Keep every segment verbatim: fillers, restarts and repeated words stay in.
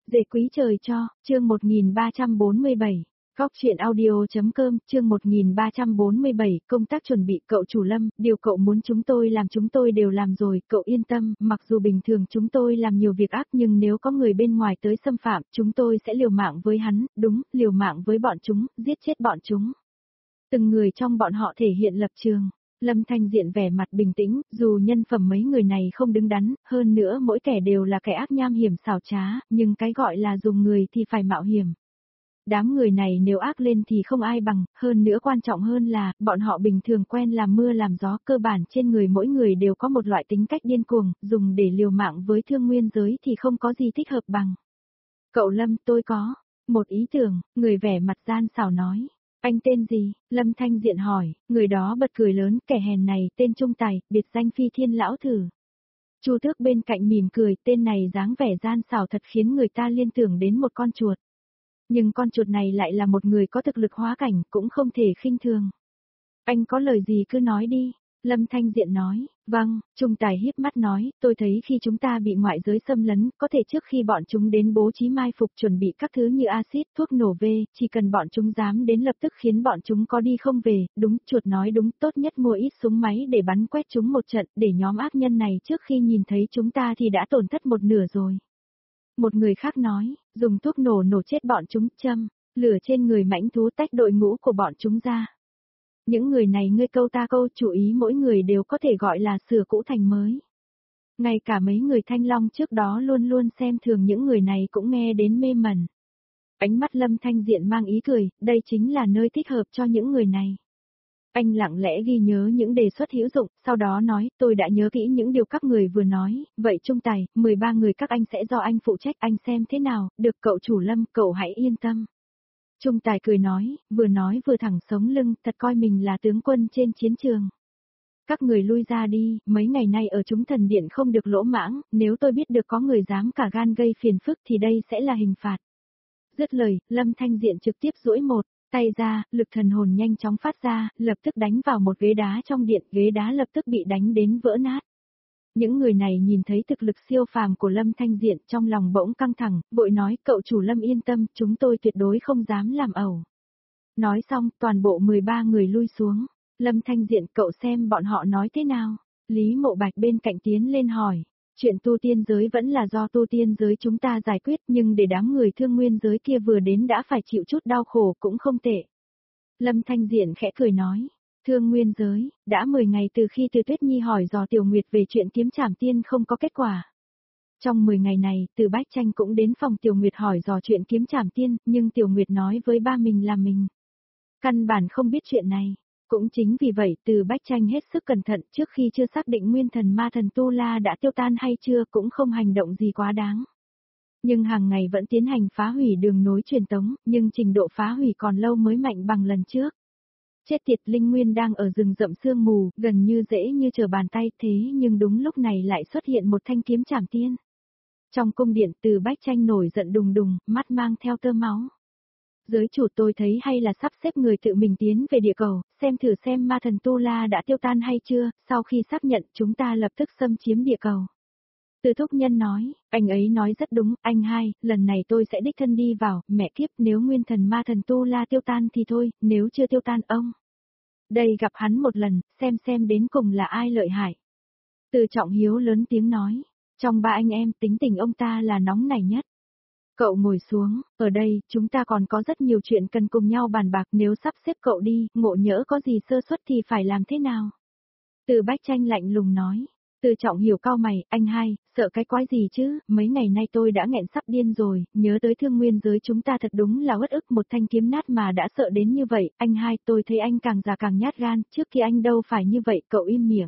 Dễ quý trời cho, chương một nghìn ba trăm bốn mươi bảy. Góc truyện audio.com, chương một nghìn ba trăm bốn mươi bảy, công tác chuẩn bị cậu chủ Lâm, điều cậu muốn chúng tôi làm chúng tôi đều làm rồi, cậu yên tâm, mặc dù bình thường chúng tôi làm nhiều việc ác nhưng nếu có người bên ngoài tới xâm phạm, chúng tôi sẽ liều mạng với hắn, đúng, liều mạng với bọn chúng, giết chết bọn chúng. Từng người trong bọn họ thể hiện lập trường. Lâm Thanh Diện vẻ mặt bình tĩnh, dù nhân phẩm mấy người này không đứng đắn, hơn nữa mỗi kẻ đều là kẻ ác nham hiểm xảo trá, nhưng cái gọi là dùng người thì phải mạo hiểm. Đám người này nếu ác lên thì không ai bằng, hơn nữa quan trọng hơn là, bọn họ bình thường quen làm mưa làm gió, cơ bản trên người mỗi người đều có một loại tính cách điên cuồng, dùng để liều mạng với thương nguyên giới thì không có gì thích hợp bằng. Cậu Lâm, tôi có một ý tưởng, người vẻ mặt gian xảo nói. Anh tên gì? Lâm Thanh Diện hỏi, người đó bật cười lớn, kẻ hèn này, tên Trung Tài, biệt danh Phi Thiên Lão Thử. Chu Tước bên cạnh mỉm cười, tên này dáng vẻ gian xảo thật khiến người ta liên tưởng đến một con chuột. Nhưng con chuột này lại là một người có thực lực hóa cảnh, cũng không thể khinh thường. Anh có lời gì cứ nói đi. Lâm Thanh Diện nói, vâng, Trung Tài híp mắt nói, tôi thấy khi chúng ta bị ngoại giới xâm lấn, có thể trước khi bọn chúng đến bố trí mai phục chuẩn bị các thứ như axit, thuốc nổ về, chỉ cần bọn chúng dám đến lập tức khiến bọn chúng có đi không về, đúng, chuột nói đúng, tốt nhất mua ít súng máy để bắn quét chúng một trận, để nhóm ác nhân này trước khi nhìn thấy chúng ta thì đã tổn thất một nửa rồi. Một người khác nói, dùng thuốc nổ nổ chết bọn chúng, châm lửa trên người mãnh thú tách đội ngũ của bọn chúng ra. Những người này ngươi câu ta câu, chủ ý mỗi người đều có thể gọi là sửa cũ thành mới. Ngay cả mấy người Thanh Long trước đó luôn luôn xem thường những người này cũng nghe đến mê mẩn. Ánh mắt Lâm Thanh Diện mang ý cười, đây chính là nơi thích hợp cho những người này. Anh lặng lẽ ghi nhớ những đề xuất hữu dụng, sau đó nói, tôi đã nhớ kỹ những điều các người vừa nói, vậy Trung Tài, mười ba người các anh sẽ do anh phụ trách, anh xem thế nào, được cậu chủ Lâm, cậu hãy yên tâm. Trung Tài cười nói, vừa nói vừa thẳng sống lưng, thật coi mình là tướng quân trên chiến trường. Các người lui ra đi, mấy ngày nay ở chúng thần điện không được lỗ mãng, nếu tôi biết được có người dám cả gan gây phiền phức thì đây sẽ là hình phạt. Dứt lời, Lâm Thanh Diện trực tiếp duỗi một tay ra, lực thần hồn nhanh chóng phát ra, lập tức đánh vào một ghế đá trong điện, ghế đá lập tức bị đánh đến vỡ nát. Những người này nhìn thấy thực lực siêu phàm của Lâm Thanh Diện trong lòng bỗng căng thẳng, vội nói cậu chủ Lâm yên tâm, chúng tôi tuyệt đối không dám làm ẩu. Nói xong, toàn bộ mười ba người lui xuống. Lâm Thanh Diện cậu xem bọn họ nói thế nào? Lý Mộ Bạch bên cạnh tiến lên hỏi. Chuyện tu tiên giới vẫn là do tu tiên giới chúng ta giải quyết, nhưng để đám người thương nguyên giới kia vừa đến đã phải chịu chút đau khổ cũng không tệ. Lâm Thanh Diện khẽ cười nói. Thương nguyên giới, đã mười ngày từ khi Từ Tuyết Nhi hỏi dò Tiểu Nguyệt về chuyện kiếm trảm tiên không có kết quả. Trong mười ngày này, Từ Bách Tranh cũng đến phòng Tiểu Nguyệt hỏi dò chuyện kiếm trảm tiên, nhưng Tiểu Nguyệt nói với ba mình là mình căn bản không biết chuyện này. Cũng chính vì vậy, Từ Bách Tranh hết sức cẩn thận trước khi chưa xác định nguyên thần ma thần Tu La đã tiêu tan hay chưa cũng không hành động gì quá đáng. Nhưng hàng ngày vẫn tiến hành phá hủy đường nối truyền tống, nhưng trình độ phá hủy còn lâu mới mạnh bằng lần trước. Chết tiệt, linh nguyên đang ở rừng rậm sương mù, gần như dễ như trở bàn tay, thế nhưng đúng lúc này lại xuất hiện một thanh kiếm trảm tiên. Trong cung điện, Từ Bách Tranh nổi giận đùng đùng, mắt mang theo tơ máu. Giới chủ, tôi thấy hay là sắp xếp người tự mình tiến về địa cầu, xem thử xem ma thần Tu La đã tiêu tan hay chưa, sau khi xác nhận chúng ta lập tức xâm chiếm địa cầu. Từ Thúc Nhân nói, anh ấy nói rất đúng, anh hai, lần này tôi sẽ đích thân đi vào, mẹ kiếp, nếu nguyên thần ma thần Tu La tiêu tan thì thôi, nếu chưa tiêu tan ông. Đây gặp hắn một lần, xem xem đến cùng là ai lợi hại. Từ Trọng Hiếu lớn tiếng nói, trong ba anh em tính tình ông ta là nóng nảy nhất. Cậu ngồi xuống, ở đây, chúng ta còn có rất nhiều chuyện cần cùng nhau bàn bạc, nếu sắp xếp cậu đi, ngộ nhỡ có gì sơ suất thì phải làm thế nào? Từ Bách Tranh lạnh lùng nói. Từ Trọng Hiểu cao mày, anh hai, sợ cái quái gì chứ, mấy ngày nay tôi đã nghẹn sắp điên rồi, nhớ tới thương nguyên giới chúng ta thật đúng là uất ức, một thanh kiếm nát mà đã sợ đến như vậy, anh hai, tôi thấy anh càng già càng nhát gan, trước khi anh đâu phải như vậy, cậu im miệng.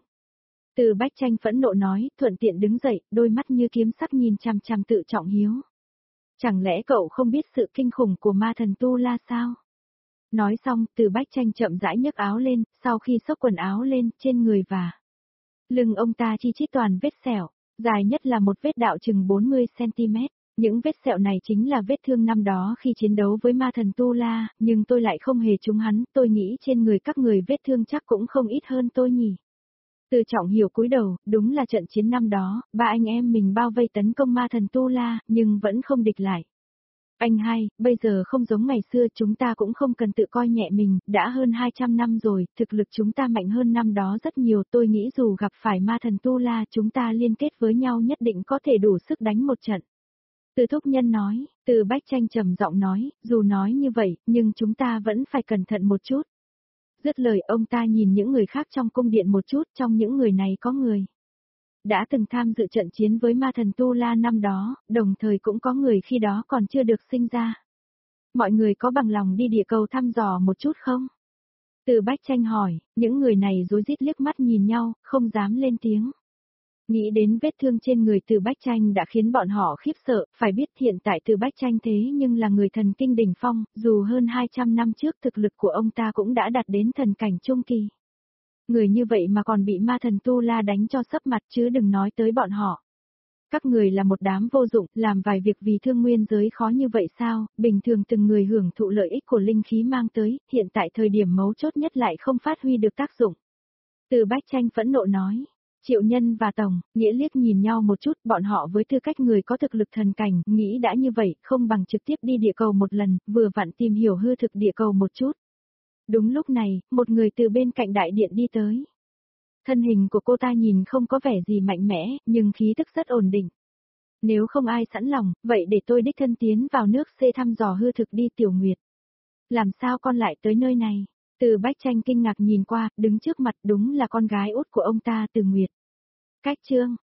Từ Bách Tranh phẫn nộ nói, thuận tiện đứng dậy, đôi mắt như kiếm sắc nhìn chằm chằm Từ Trọng Hiếu. Chẳng lẽ cậu không biết sự kinh khủng của ma thần Tu La sao? Nói xong, Từ Bách Tranh chậm rãi nhấc áo lên, sau khi xốc quần áo lên, trên người và lưng ông ta chi chít toàn vết sẹo, dài nhất là một vết đạo chừng bốn mươi xăng-ti-mét. Những vết sẹo này chính là vết thương năm đó khi chiến đấu với ma thần Tu La, nhưng tôi lại không hề trúng hắn, tôi nghĩ trên người các người vết thương chắc cũng không ít hơn tôi nhỉ. Từ Trọng Hiểu cúi đầu, đúng là trận chiến năm đó, ba anh em mình bao vây tấn công ma thần Tu La, nhưng vẫn không địch lại. Anh hai, bây giờ không giống ngày xưa, chúng ta cũng không cần tự coi nhẹ mình, đã hơn hai trăm năm rồi, thực lực chúng ta mạnh hơn năm đó rất nhiều, tôi nghĩ dù gặp phải ma thần Tu La chúng ta liên kết với nhau nhất định có thể đủ sức đánh một trận. Từ Thúc Nhân nói, Từ Bách Tranh trầm giọng nói, dù nói như vậy, nhưng chúng ta vẫn phải cẩn thận một chút. Dứt lời ông ta nhìn những người khác trong cung điện một chút, trong những người này có người đã từng tham dự trận chiến với ma thần Tu La năm đó, đồng thời cũng có người khi đó còn chưa được sinh ra. Mọi người có bằng lòng đi địa cầu thăm dò một chút không? Từ Bách Tranh hỏi, những người này rối rít liếc mắt nhìn nhau, không dám lên tiếng. Nghĩ đến vết thương trên người Từ Bách Tranh đã khiến bọn họ khiếp sợ, phải biết hiện tại Từ Bách Tranh thế nhưng là người thần kinh đỉnh phong, dù hơn hai trăm năm trước thực lực của ông ta cũng đã đạt đến thần cảnh trung kỳ. Người như vậy mà còn bị ma thần Tu La đánh cho sấp mặt chứ đừng nói tới bọn họ. Các người là một đám vô dụng, làm vài việc vì thương nguyên giới khó như vậy sao, bình thường từng người hưởng thụ lợi ích của linh khí mang tới, hiện tại thời điểm mấu chốt nhất lại không phát huy được tác dụng. Từ Bách Tranh phẫn nộ nói. Triệu Nhân và Tổng, Nghĩa liếc nhìn nhau một chút, bọn họ với tư cách người có thực lực thần cảnh, nghĩ đã như vậy, không bằng trực tiếp đi địa cầu một lần, vừa vặn tìm hiểu hư thực địa cầu một chút. Đúng lúc này, một người từ bên cạnh đại điện đi tới. Thân hình của cô ta nhìn không có vẻ gì mạnh mẽ, nhưng khí tức rất ổn định. Nếu không ai sẵn lòng, vậy để tôi đích thân tiến vào nước C thăm dò hư thực đi Tiểu Nguyệt. Làm sao con lại tới nơi này? Từ Bách Tranh kinh ngạc nhìn qua, đứng trước mặt đúng là con gái út của ông ta Từ Nguyệt. Cách chương,